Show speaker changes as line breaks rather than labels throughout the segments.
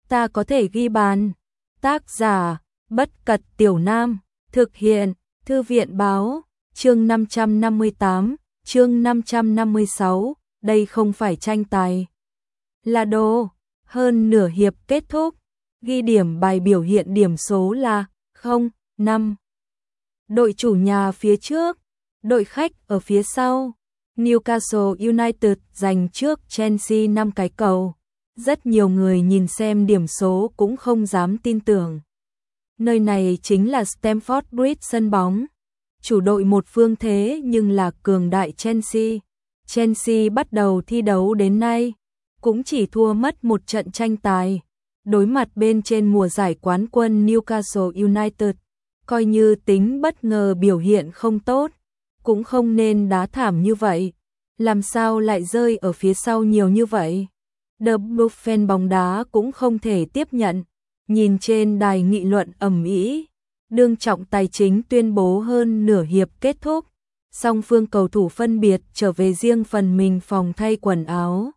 ta có thể ghi bàn. Tác giả, Bất Cật Tiểu Nam, thực hiện, Thư viện báo, chương 558, chương 556, đây không phải tranh tài. Là đồ, hơn nửa hiệp kết thúc, ghi điểm bài biểu hiện điểm số là 0-5. Đội chủ nhà phía trước, đội khách ở phía sau. Newcastle United giành trước Chelsea 5 cái cầu. Rất nhiều người nhìn xem điểm số cũng không dám tin tưởng. Nơi này chính là Stamford Bridge sân bóng. Chủ đội một phương thế nhưng là cường đại Chelsea. Chelsea bắt đầu thi đấu đến nay, cũng chỉ thua mất một trận tranh tài. Đối mặt bên trên mùa giải quán quân Newcastle United, coi như tính bất ngờ biểu hiện không tốt, cũng không nên đá thảm như vậy. Làm sao lại rơi ở phía sau nhiều như vậy? The Blue fan bóng đá cũng không thể tiếp nhận. Nhìn trên đài nghị luận ầm ĩ, đương trọng tài chính tuyên bố hơn nửa hiệp kết thúc, song phương cầu thủ phân biệt trở về riêng phần mình phòng thay quần áo.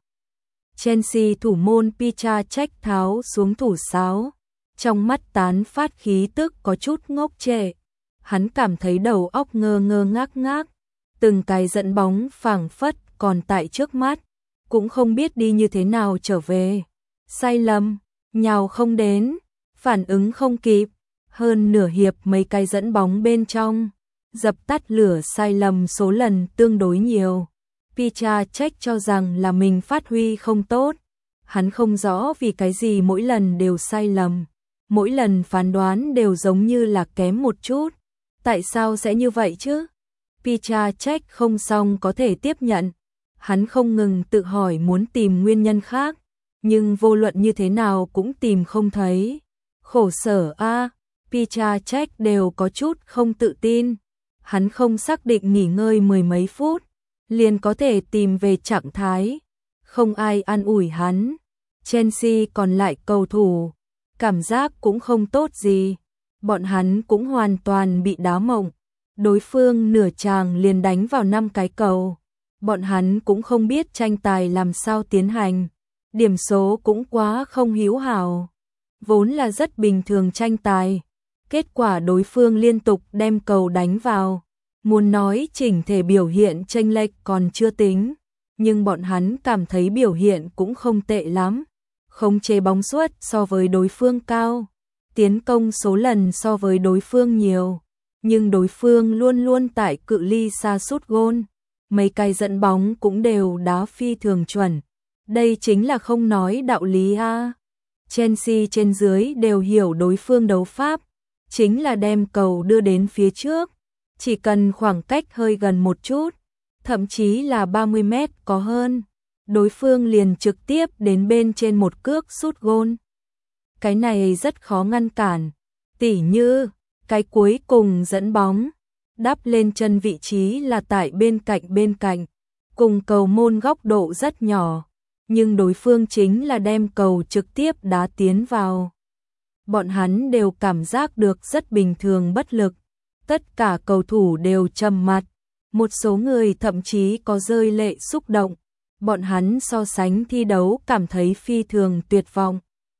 Chelsea thủ môn Petr Cech tháo xuống thủ sáo, trong mắt tán phát khí tức có chút ngốc trệ. Hắn cảm thấy đầu óc ngơ ngơ ngác ngác, từng cái dẫn bóng phảng phất còn tại trước mắt, cũng không biết đi như thế nào trở về. Sai lầm, nhào không đến, phản ứng không kịp, hơn nửa hiệp mấy cái dẫn bóng bên trong, dập tắt lửa sai lầm số lần tương đối nhiều. Petr Cech cho rằng là mình phát huy không tốt, hắn không rõ vì cái gì mỗi lần đều sai lầm, mỗi lần phán đoán đều giống như là kém một chút. Tại sao sẽ như vậy chứ? Petr Cech không xong có thể tiếp nhận, hắn không ngừng tự hỏi muốn tìm nguyên nhân khác, nhưng vô luận như thế nào cũng tìm không thấy. Khổ sở a, Petr Cech đều có chút không tự tin. Hắn không xác định nghỉ ngơi mười mấy phút, liền có thể tìm về trạng thái. Không ai an ủi hắn. Chelsea còn lại cầu thủ, cảm giác cũng không tốt gì. Bọn hắn cũng hoàn toàn bị đá mộng. Đối phương nửa tràng liền đánh vào 5 cái cầu. Bọn hắn cũng không biết tranh tài làm sao tiến hành. Điểm số cũng quá không hữu hảo. Vốn là rất bình thường tranh tài. Kết quả đối phương liên tục đem cầu đánh vào. Muốn nói chỉnh thể biểu hiện chênh lệch còn chưa tính, nhưng bọn hắn cảm thấy biểu hiện cũng không tệ lắm. Khống chế bóng suất so với đối phương cao, tiến công số lần so với đối phương nhiều, nhưng đối phương luôn luôn tại cự ly xa sút gôn. Mấy cái dẫn bóng cũng đều đá phi thường chuẩn. Đây chính là không nói đạo lý a. Chelsea trên dưới đều hiểu đối phương đấu pháp, chính là đem cầu đưa đến phía trước. Chỉ cần khoảng cách hơi gần một chút, thậm chí là 30 mét có hơn, đối phương liền trực tiếp đến bên trên một cước sút gôn. Cái này rất khó ngăn cản, tỉ như cái cuối cùng dẫn bóng, đắp lên chân vị trí là tại bên cạnh, cùng cầu môn góc độ rất nhỏ, nhưng đối phương chính là đem cầu trực tiếp đá tiến vào. Bọn hắn đều cảm giác được rất bình thường bất lực. Tất cả cầu thủ đều trầm mặt, một số người thậm chí có rơi lệ xúc động. Bọn hắn so sánh thi đấu cảm thấy phi thường tuyệt vọng.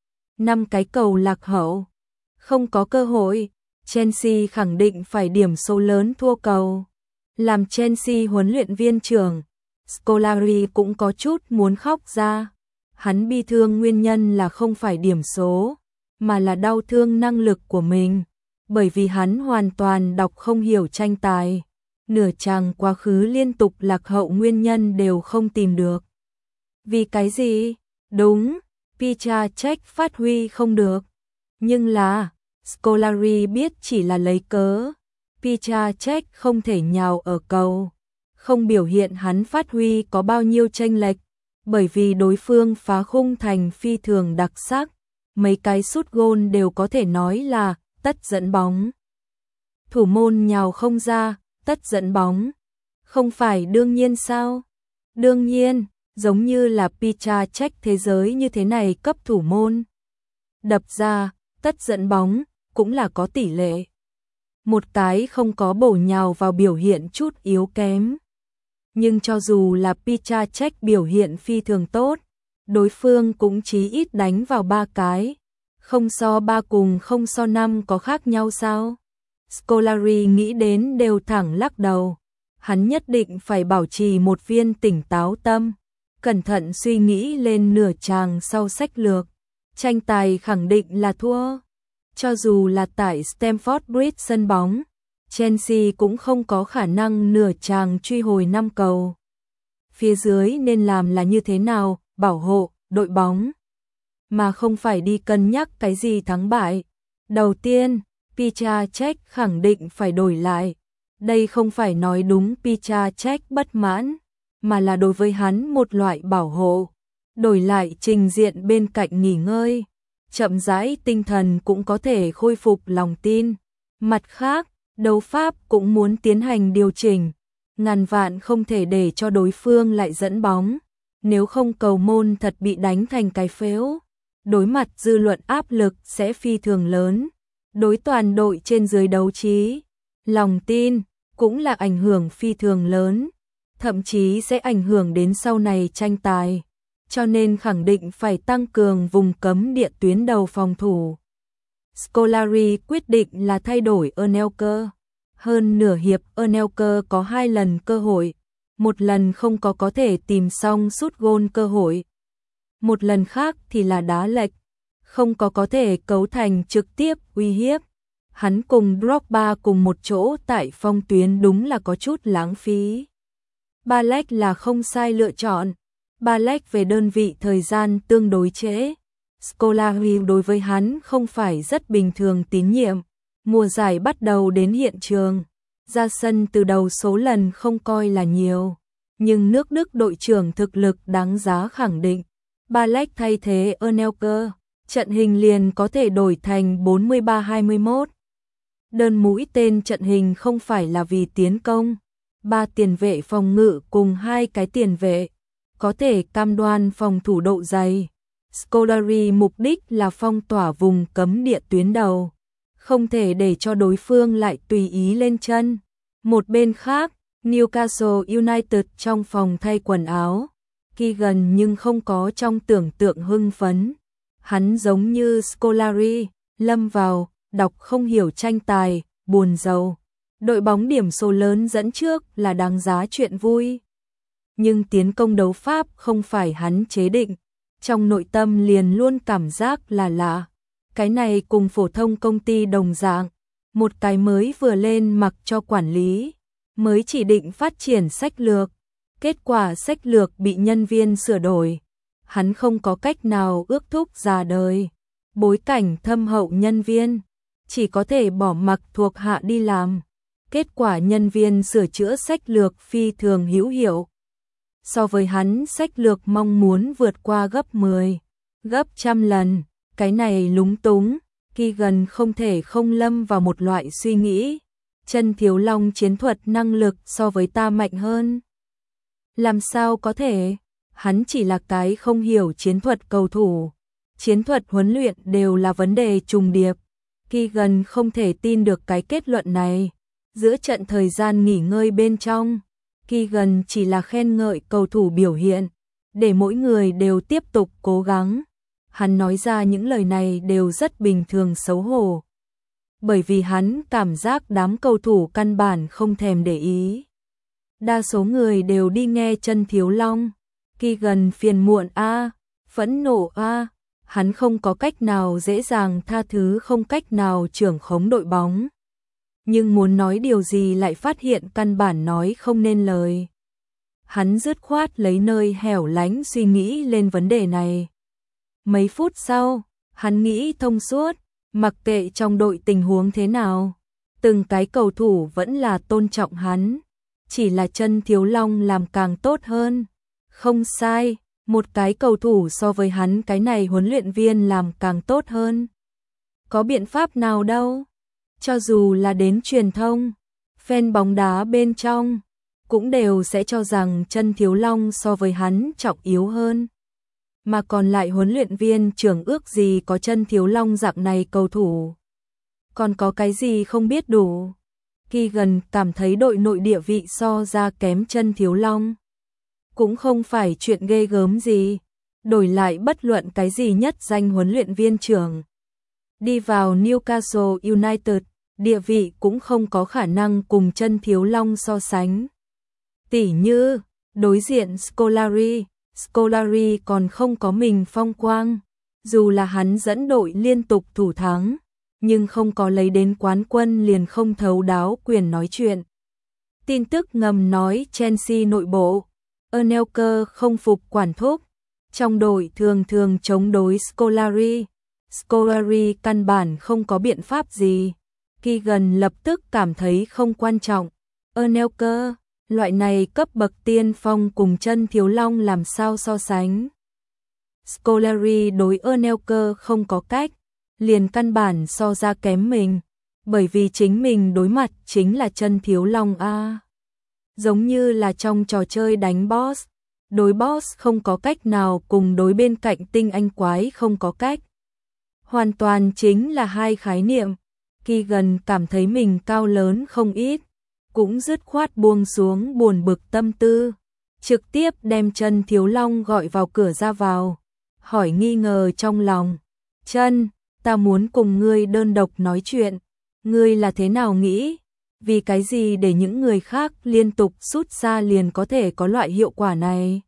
5 cái cầu lạc hậu, không có cơ hội, Chelsea khẳng định phải điểm số lớn thua cầu. Làm Chelsea huấn luyện viên trưởng, Scolari cũng có chút muốn khóc ra. Hắn bi thương nguyên nhân là không phải điểm số, mà là đau thương năng lực của mình. Bởi vì hắn hoàn toàn đọc không hiểu tranh tài, nửa chàng quá khứ liên tục lạc hậu nguyên nhân đều không tìm được. Vì cái gì? Đúng, Petr Cech phát huy không được. Nhưng là, Scolari biết chỉ là lấy cớ. Petr Cech không thể nhào ở cầu, không biểu hiện hắn phát huy có bao nhiêu chênh lệch, bởi vì đối phương phá khung thành phi thường đặc sắc. Mấy cái sút gôn đều có thể nói là tất dẫn bóng. Thủ môn nhào không ra, tất dẫn bóng. Không phải đương nhiên sao? Đương nhiên, giống như là Petr Cech thế giới như thế này cấp thủ môn. Đập ra, tất dẫn bóng, cũng là có tỷ lệ. Một cái không có bổ nhào vào biểu hiện chút yếu kém. Nhưng cho dù là Petr Cech biểu hiện phi thường tốt, đối phương cũng chí ít đánh vào 3 cái, Không so 3 cùng không so 5 có khác nhau sao? Scolari nghĩ đến đều thẳng lắc đầu. Hắn nhất định phải bảo trì một viên tỉnh táo tâm, cẩn thận suy nghĩ lên nửa chàng sau sách lược. Tranh tài khẳng định là thua. Cho dù là tại Stamford Bridge sân bóng, Chelsea cũng không có khả năng nửa chàng truy hồi 5 cầu. Phía dưới nên làm là như thế nào? Bảo hộ đội bóng, mà không phải đi cân nhắc cái gì thắng bại. Đầu tiên, Petr Cech khẳng định phải đổi lại. Đây không phải nói đúng Petr Cech bất mãn, mà là đối với hắn một loại bảo hộ. Đổi lại trình diện bên cạnh nghỉ ngơi, chậm rãi tinh thần cũng có thể khôi phục lòng tin. Mặt khác, đấu pháp cũng muốn tiến hành điều chỉnh, ngàn vạn không thể để cho đối phương lại dẫn bóng, nếu không cầu môn thật bị đánh thành cái phếu. Đối mặt dư luận áp lực sẽ phi thường lớn, đối toàn đội trên dưới đấu trí, lòng tin cũng là ảnh hưởng phi thường lớn, thậm chí sẽ ảnh hưởng đến sau này tranh tài, cho nên khẳng định phải tăng cường vùng cấm địa tuyến đầu phòng thủ. Scolari quyết định là thay đổi Anelka. Hơn nửa hiệp Anelka có 2 lần cơ hội, một lần không có thể tìm xong sút gôn cơ hội. Một lần khác thì là đá lệch, không có thể cấu thành trực tiếp uy hiếp. Hắn cùng Drogba cùng một chỗ tại phong tuyến đúng là có chút lãng phí. Balek là không sai lựa chọn. Balek về đơn vị thời gian tương đối trễ. Scolari đối với hắn không phải rất bình thường tín nhiệm. Mùa giải bắt đầu đến hiện trường, ra sân từ đầu số lần không coi là nhiều, nhưng nước Đức đội trưởng thực lực đáng giá khẳng định. Balek thay thế Anelka, trận hình liền có thể đổi thành 43-21. Đơn mũi tên trận hình không phải là vì tiến công, 3 tiền vệ phòng ngự cùng 2 cái tiền vệ, có thể cam đoan phòng thủ độ dày. Scolari mục đích là phong tỏa vùng cấm địa tuyến đầu, không thể để cho đối phương lại tùy ý lên chân. Một bên khác, Newcastle United trong phòng thay quần áo, Keegan nhưng không có trong tưởng tượng hưng phấn. Hắn giống như Scolari, lâm vào, đọc không hiểu tranh tài, buồn rầu. Đội bóng điểm số lớn dẫn trước là đáng giá chuyện vui. Nhưng tiến công đấu pháp không phải hắn chế định, trong nội tâm liền luôn cảm giác là lạ. Cái này cùng phổ thông công ty đồng dạng, một cái mới vừa lên mặc cho quản lý, mới chỉ định phát triển sách lược, kết quả sách lược bị nhân viên sửa đổi. Hắn không có cách nào ước thúc ra đời, bối cảnh thâm hậu nhân viên, chỉ có thể bỏ mặc thuộc hạ đi làm. Kết quả nhân viên sửa chữa sách lược phi thường hữu hiệu. So với hắn sách lược mong muốn vượt qua gấp 10, gấp trăm lần. Cái này lúng túng, Keegan không thể không lâm vào một loại suy nghĩ. Chân Thiếu Long chiến thuật năng lực so với ta mạnh hơn. Làm sao có thể? Hắn chỉ là cái không hiểu chiến thuật cầu thủ. Chiến thuật huấn luyện đều là vấn đề trùng điệp. Keegan không thể tin được cái kết luận này. Giữa trận thời gian nghỉ ngơi bên trong, Keegan chỉ là khen ngợi cầu thủ biểu hiện, để mỗi người đều tiếp tục cố gắng. Hắn nói ra những lời này đều rất bình thường xấu hổ, bởi vì hắn cảm giác đám cầu thủ căn bản không thèm để ý. Đa số người đều đi nghe Chân Thiếu Long. Keegan phiền muộn phẫn nộ hắn không có cách nào dễ dàng tha thứ, không cách nào trưởng khống đội bóng. Nhưng muốn nói điều gì lại phát hiện căn bản nói không nên lời. Hắn dứt khoát lấy nơi hẻo lánh suy nghĩ lên vấn đề này. Mấy phút sau, hắn nghĩ thông suốt, mặc kệ trong đội tình huống thế nào, từng cái cầu thủ vẫn là tôn trọng hắn, chỉ là Chân Thiếu Long làm càng tốt hơn. Không sai, một cái cầu thủ so với hắn cái này huấn luyện viên làm càng tốt hơn. Có biện pháp nào đâu? Cho dù là đến truyền thông, fan bóng đá bên trong, cũng đều sẽ cho rằng Chân Thiếu Long so với hắn trọng yếu hơn. Mà còn lại huấn luyện viên trưởng ước gì có Chân Thiếu Long dạng này cầu thủ. Còn có cái gì không biết đủ. Keegan cảm thấy đội nội địa vị so ra kém Chân Thiếu Long. Cũng không phải chuyện ghê gớm gì. Đổi lại bất luận cái gì nhất danh huấn luyện viên trưởng, đi vào Newcastle United, địa vị cũng không có khả năng cùng Chân Thiếu Long so sánh. Tỉ như, đối diện Scolari còn không có mình phong quang, dù là hắn dẫn đội liên tục thủ thắng, nhưng không có lấy đến quán quân liền không thấu đáo quyền nói chuyện. Tin tức ngầm nói Chelsea nội bộ, Anelka không phục quản thúc, trong đội thường thường chống đối Scolari căn bản không có biện pháp gì. Keegan lập tức cảm thấy không quan trọng. Anelka, loại này cấp bậc tiên phong cùng Chân Thiếu Long làm sao so sánh. Scolari đối Anelka không có cách, liền căn bản so ra kém mình, bởi vì chính mình đối mặt chính là Chân Thiếu Long a. Giống như là trong trò chơi đánh boss, đối boss không có cách nào cùng đối bên cạnh tinh anh quái không có cách. Hoàn toàn chính là hai khái niệm. Keegan cảm thấy mình cao lớn không ít, cũng dứt khoát buông xuống buồn bực tâm tư, trực tiếp đem Chân Thiếu Long gọi vào cửa ra vào, hỏi nghi ngờ trong lòng. Chân, ta muốn cùng ngươi đơn độc nói chuyện, ngươi là thế nào nghĩ? Vì cái gì để những người khác liên tục sút ra liền có thể có loại hiệu quả này?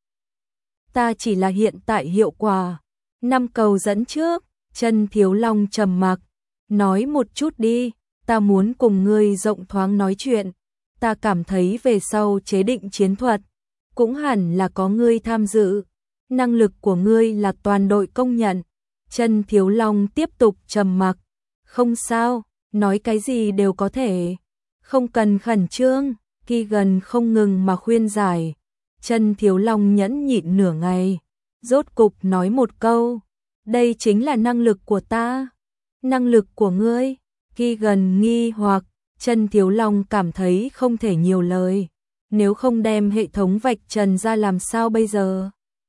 Ta chỉ là hiện tại hiệu quả. 5 cầu dẫn trước, Chân Thiếu Long trầm mặc, nói một chút đi, ta muốn cùng ngươi rộng thoáng nói chuyện. Ta cảm thấy về sau chế định chiến thuật, cũng hẳn là có ngươi tham dự. Năng lực của ngươi là toàn đội công nhận. Chân Thiếu Long tiếp tục trầm mặc. Không sao, nói cái gì đều có thể. Không cần khẩn trương, Keegan không ngừng mà khuyên giải. Chân Thiếu Long nhẫn nhịn nửa ngày, rốt cục nói một câu. Đây chính là năng lực của ta. Năng lực của ngươi? Keegan nghi hoặc, Chân Thiếu Long cảm thấy không thể nhiều lời. Nếu không đem hệ thống vạch trần ra làm sao bây giờ?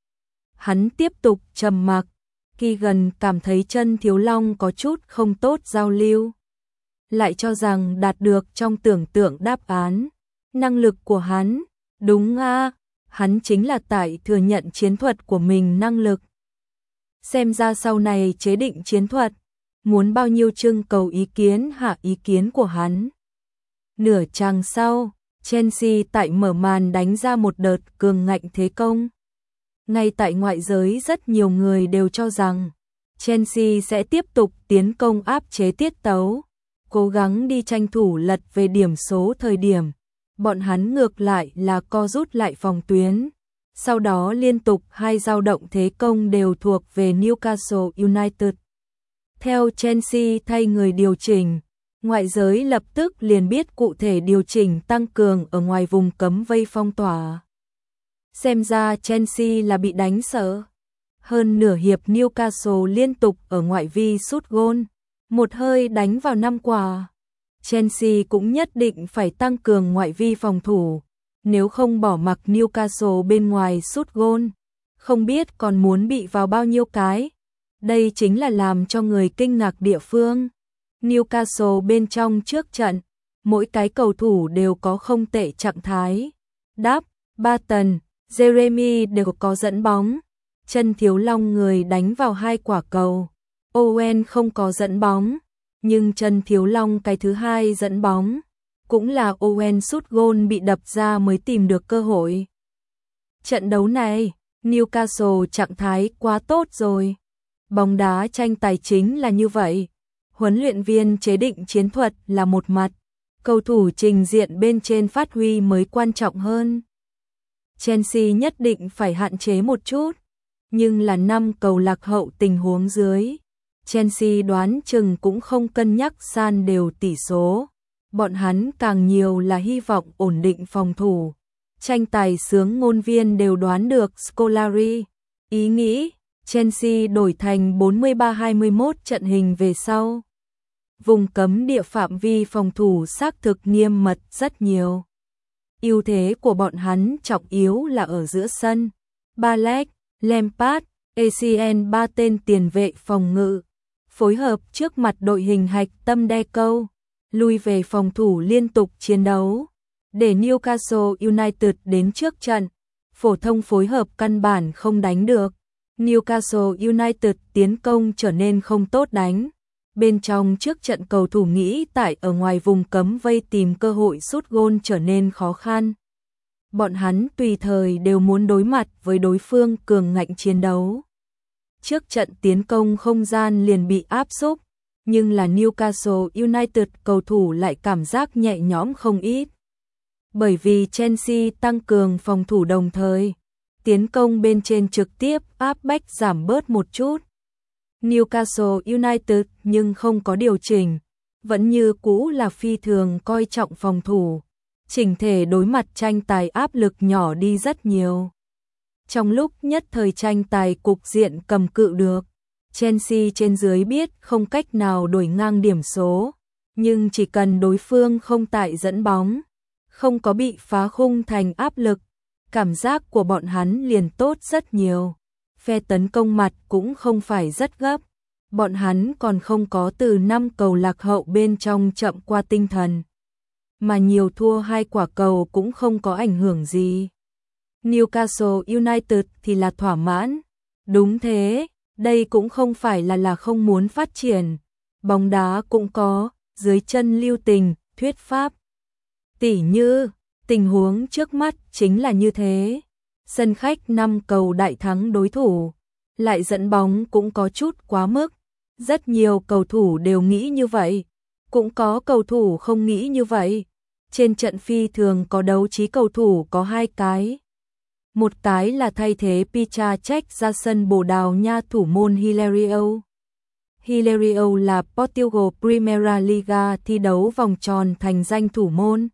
Hắn tiếp tục trầm mặc. Keegan cảm thấy Chân Thiếu Long có chút không tốt giao lưu, lại cho rằng đạt được trong tưởng tượng đáp án. Năng lực của hắn, đúng a, hắn chính là tại thừa nhận chiến thuật của mình năng lực. Xem ra sau này chế định chiến thuật, muốn bao nhiêu trưng cầu ý kiến hạ ý kiến của hắn. Nửa chàng sau, Chelsea tại mở màn đánh ra một đợt cường ngạnh thế công. Ngay tại ngoại giới rất nhiều người đều cho rằng Chelsea sẽ tiếp tục tiến công áp chế tiết tấu, cố gắng đi tranh thủ lật về điểm số thời điểm. Bọn hắn ngược lại là co rút lại phòng tuyến. Sau đó liên tục hai dao động thế công đều thuộc về Newcastle United. Theo Chelsea thay người điều chỉnh, ngoại giới lập tức liền biết cụ thể điều chỉnh tăng cường ở ngoài vùng cấm vây phong tỏa. Xem ra Chelsea là bị đánh sợ. Hơn nửa hiệp Newcastle liên tục ở ngoại vi sút gôn, một hơi đánh vào 5 quả. Chelsea cũng nhất định phải tăng cường ngoại vi phòng thủ, nếu không bỏ mặc Newcastle bên ngoài sút gôn, không biết còn muốn bị vào bao nhiêu cái. Đây chính là làm cho người kinh ngạc địa phương. Newcastle bên trong trước trận, mỗi cái cầu thủ đều có không tệ trạng thái. Đáp, Barton, Jeremy đều có dẫn bóng. Chân Thiếu Long người đánh vào 2 quả cầu. Owen không có dẫn bóng, nhưng Chân Thiếu Long cái thứ hai dẫn bóng. Cũng là Owen sút gôn bị đập ra mới tìm được cơ hội. Trận đấu này, Newcastle trạng thái quá tốt rồi. Bóng đá tranh tài chính là như vậy. Huấn luyện viên chế định chiến thuật là một mặt, cầu thủ trình diện bên trên phát huy mới quan trọng hơn. Chelsea nhất định phải hạn chế một chút, nhưng là 5 cầu lạc hậu tình huống dưới. Chelsea đoán chừng cũng không cân nhắc san đều tỷ số. Bọn hắn càng nhiều là hy vọng ổn định phòng thủ. Tranh tài sướng ngôn viên đều đoán được Scolari ý nghĩ. Chelsea đổi thành 43-21 trận hình về sau. Vùng cấm địa phạm vi phòng thủ xác thực nghiêm mật rất nhiều. Ưu thế của bọn hắn trọng yếu là ở giữa sân. Balek, Lampard, ACN 3 tên tiền vệ phòng ngự, phối hợp trước mặt đội hình hạch tâm đe câu, lui về phòng thủ liên tục chiến đấu. Để Newcastle United đến trước trận, phổ thông phối hợp căn bản không đánh được. Newcastle United tiến công trở nên không tốt đánh. Bên trong trước trận cầu thủ nghĩ tại ở ngoài vùng cấm vây tìm cơ hội sút gôn trở nên khó khăn. Bọn hắn tùy thời đều muốn đối mặt với đối phương cường ngạnh chiến đấu. Trước trận tiến công không gian liền bị áp xúc, nhưng là Newcastle United cầu thủ lại cảm giác nhẹ nhõm không ít. Bởi vì Chelsea tăng cường phòng thủ đồng thời, tiến công bên trên trực tiếp áp bách giảm bớt một chút. Newcastle United nhưng không có điều chỉnh, vẫn như cũ là phi thường coi trọng phòng thủ, chỉnh thể đối mặt tranh tài áp lực nhỏ đi rất nhiều. Trong lúc nhất thời tranh tài cục diện cầm cự được, Chelsea trên dưới biết không cách nào đuổi ngang điểm số, nhưng chỉ cần đối phương không tại dẫn bóng, không có bị phá khung thành áp lực, cảm giác của bọn hắn liền tốt rất nhiều. Phe tấn công mặt cũng không phải rất gấp, bọn hắn còn không có từ 5 cầu lạc hậu bên trong chậm qua tinh thần, mà nhiều thua 2 quả cầu cũng không có ảnh hưởng gì. Newcastle United thì là thỏa mãn. Đúng thế, đây cũng không phải là không muốn phát triển. Bóng đá cũng có, dưới chân lưu tình, thuyết pháp. Tỉ như, tình huống trước mắt chính là như thế. Sân khách 5 cầu đại thắng đối thủ, lại dẫn bóng cũng có chút quá mức. Rất nhiều cầu thủ đều nghĩ như vậy, cũng có cầu thủ không nghĩ như vậy. Trên trận phi thường có đấu trí cầu thủ có 2 cái. Một cái là thay thế Petr Cech ra sân Bồ Đào Nha thủ môn Hilario. Hilario là Portugal Primeira Liga thi đấu vòng tròn thành danh thủ môn.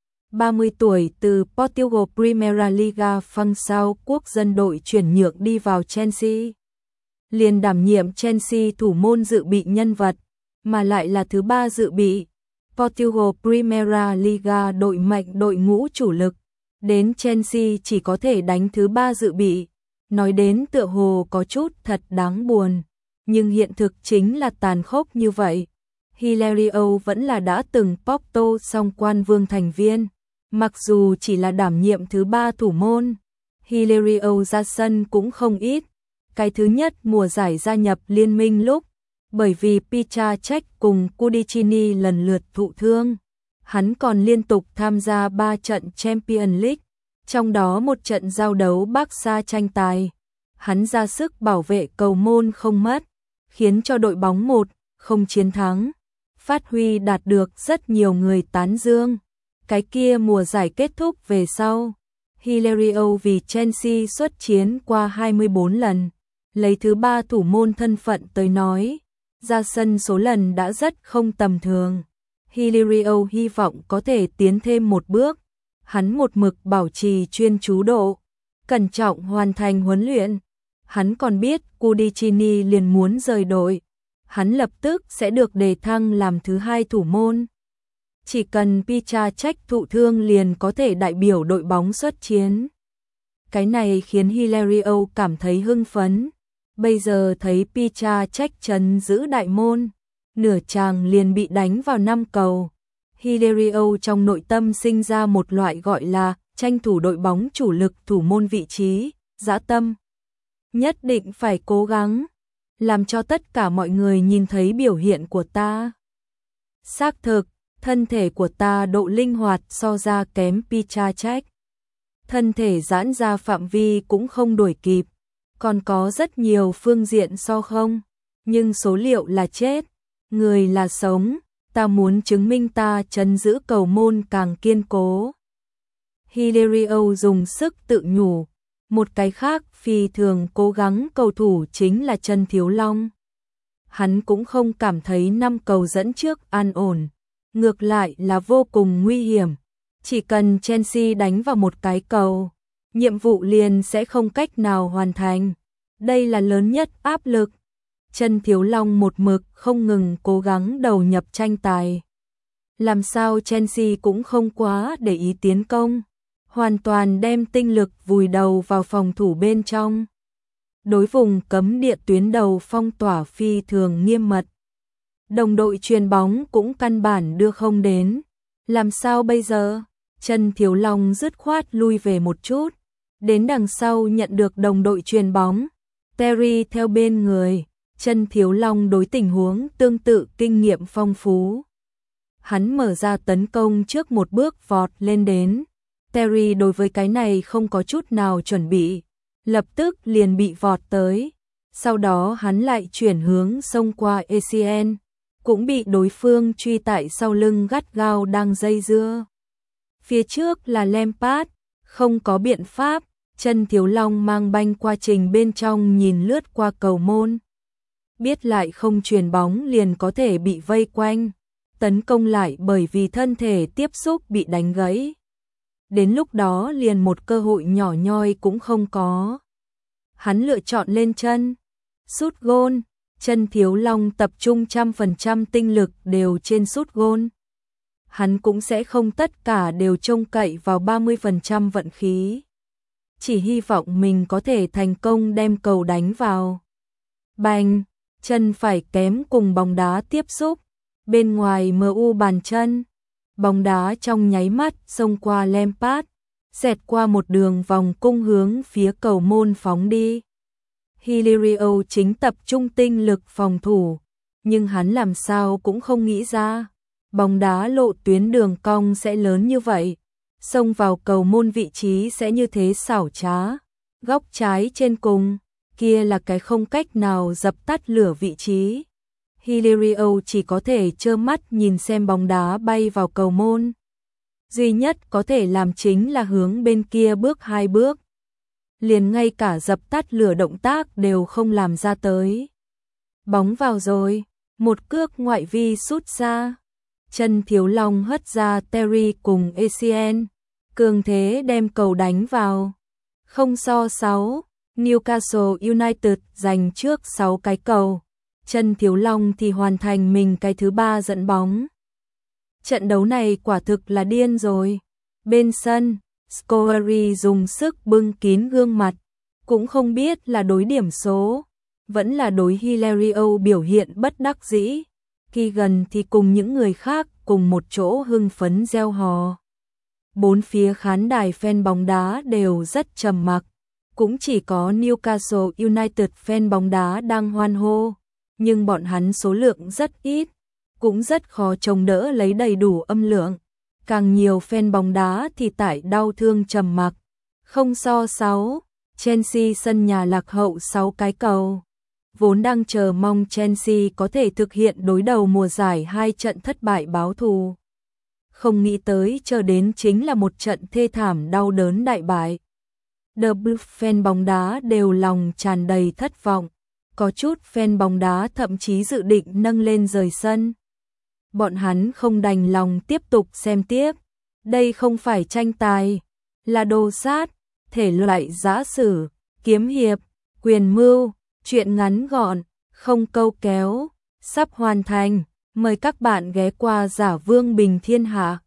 30 tuổi từ Portugal Primeira Liga Funchal quốc dân đội chuyển nhượng đi vào Chelsea. Liền đảm nhiệm Chelsea thủ môn dự bị nhân vật, mà lại là thứ 3 dự bị. Portugal Primeira Liga đội mạnh đội ngũ chủ lực. Đến Chelsea chỉ có thể đánh thứ 3 dự bị, nói đến tựa hồ có chút thật đáng buồn, nhưng hiện thực chính là tàn khốc như vậy. Hilario vẫn là đã từng Porto song quan vương thành viên, mặc dù chỉ là đảm nhiệm thứ 3 thủ môn, Hilario ra sân cũng không ít. Cái thứ nhất mùa giải gia nhập liên minh lúc, bởi vì Petr Cech cùng Cudicini lần lượt thụ thương. Hắn còn liên tục tham gia 3 trận Champions League, trong đó một trận giao đấu Barca tranh tài. Hắn ra sức bảo vệ cầu môn không mất, khiến cho đội bóng 1-0 chiến thắng. Phát huy đạt được rất nhiều người tán dương. Cái kia mùa giải kết thúc về sau, Hilario vì Chelsea xuất chiến qua 24 lần, lấy thứ 3 thủ môn thân phận tới nói, ra sân số lần đã rất không tầm thường. Hilario hy vọng có thể tiến thêm một bước. Hắn một mực bảo trì chuyên chú độ, cẩn trọng hoàn thành huấn luyện. Hắn còn biết Cudicini liền muốn rời đội, hắn lập tức sẽ được đề thăng làm thứ 2 thủ môn. Chỉ cần Petr Cech thụ thương liền có thể đại biểu đội bóng xuất chiến. Cái này khiến Hilario cảm thấy hưng phấn. Bây giờ thấy Petr Cech trấn giữ đại môn, nửa chàng liền bị đánh vào 5 cầu. Hilario trong nội tâm sinh ra một loại gọi là tranh thủ đội bóng chủ lực thủ môn vị trí, dã tâm. Nhất định phải cố gắng, làm cho tất cả mọi người nhìn thấy biểu hiện của ta. Xác thực, thân thể của ta độ linh hoạt so ra kém Petr Cech. Thân thể giãn ra phạm vi cũng không đuổi kịp, còn có rất nhiều phương diện so không, nhưng số liệu là chết, người là sống. Ta muốn chứng minh ta trấn giữ cầu môn càng kiên cố. Hilario dùng sức tự nhủ. Một cái khác phi thường cố gắng cầu thủ chính là Trần Thiếu Long. Hắn cũng không cảm thấy 5 cầu dẫn trước an ổn, ngược lại là vô cùng nguy hiểm. Chỉ cần Chelsea đánh vào một cái cầu, nhiệm vụ liền sẽ không cách nào hoàn thành. Đây là lớn nhất áp lực. Trần Thiếu Long một mực không ngừng cố gắng đầu nhập tranh tài. Làm sao Chelsea cũng không quá để ý tiến công, hoàn toàn đem tinh lực vùi đầu vào phòng thủ bên trong. Đối vùng cấm địa tuyến đầu phong tỏa phi thường nghiêm mật. Đồng đội chuyền bóng cũng căn bản đưa không đến. Làm sao bây giờ? Trần Thiếu Long dứt khoát lui về một chút. Đến đằng sau nhận được đồng đội chuyền bóng. Terry theo bên người. Chân Thiếu Long đối tình huống tương tự kinh nghiệm phong phú. Hắn mở ra tấn công trước một bước vọt lên đến. Terry đối với cái này không có chút nào chuẩn bị, lập tức liền bị vọt tới. Sau đó hắn lại chuyển hướng xông qua ACN, cũng bị đối phương truy tại sau lưng gắt gao đang dây dưa. Phía trước là Lampard, không có biện pháp, Chân Thiếu Long mang banh qua trình bên trong nhìn lướt qua cầu môn. Biết lại không chuyền bóng liền có thể bị vây quanh, tấn công lại bởi vì thân thể tiếp xúc bị đánh gãy. Đến lúc đó liền một cơ hội nhỏ nhoi cũng không có. Hắn lựa chọn lên chân, sút gôn. Chân Thiếu Long tập trung 100% tinh lực đều trên sút gôn. Hắn cũng sẽ không tất cả đều trông cậy vào 30% vận khí. Chỉ hy vọng mình có thể thành công đem cầu đánh vào. Bành, chân phải kém cùng bóng đá tiếp xúc. Bên ngoài MU bàn chân. Bóng đá trong nháy mắt xông qua Lampard, xẹt qua một đường vòng cung hướng phía cầu môn phóng đi. Hilario chính tập trung tinh lực phòng thủ, nhưng hắn làm sao cũng không nghĩ ra, bóng đá lộ tuyến đường cong sẽ lớn như vậy, xông vào cầu môn vị trí sẽ như thế xảo trá, góc trái trên cùng, kia là cái không cách nào dập tắt lửa vị trí. Hilario chỉ có thể trơ mắt nhìn xem bóng đá bay vào cầu môn. Duy nhất có thể làm chính là hướng bên kia bước 2 bước. Liền ngay cả dập tắt lửa động tác đều không làm ra tới. Bóng vào rồi, một cước ngoại vi sút ra. Chân Thiếu Long hất ra Terry cùng ACN, cường thế đem cầu đánh vào. 0-6, Newcastle United giành trước 6 cái cầu. Chân Thiếu Long thì hoàn thành mình cái thứ 3 dẫn bóng. Trận đấu này quả thực là điên rồi. Bên sân, Scolari dùng sức bưng kín gương mặt, cũng không biết là đối điểm số, vẫn là đối Hilario biểu hiện bất đắc dĩ. Khi gần thì cùng những người khác cùng một chỗ hưng phấn reo hò. Bốn phía khán đài fan bóng đá đều rất trầm mặc, cũng chỉ có Newcastle United fan bóng đá đang hoan hô, nhưng bọn hắn số lượng rất ít, cũng rất khó chống đỡ lấy đầy đủ âm lượng. Càng nhiều fan bóng đá thì tại đau thương trầm mặc. 0-6, Chelsea sân nhà lạc hậu 6 cái cầu. Vốn đang chờ mong Chelsea có thể thực hiện đối đầu mùa giải 2 trận thất bại báo thù. Không nghĩ tới chờ đến chính là một trận thê thảm đau đớn đại bại. The Blues fan bóng đá đều lòng tràn đầy thất vọng. Có chút fan bóng đá thậm chí dự định nâng lên rời sân. Bọn hắn không đành lòng tiếp tục xem tiếp. Đây không phải tranh tài, là đồ sát, thể loại giã sử, kiếm hiệp, quyền mưu, truyện ngắn gọn, không câu kéo, sắp hoàn thành. Mời các bạn ghé qua Giả Vương Bình Thiên Hạ.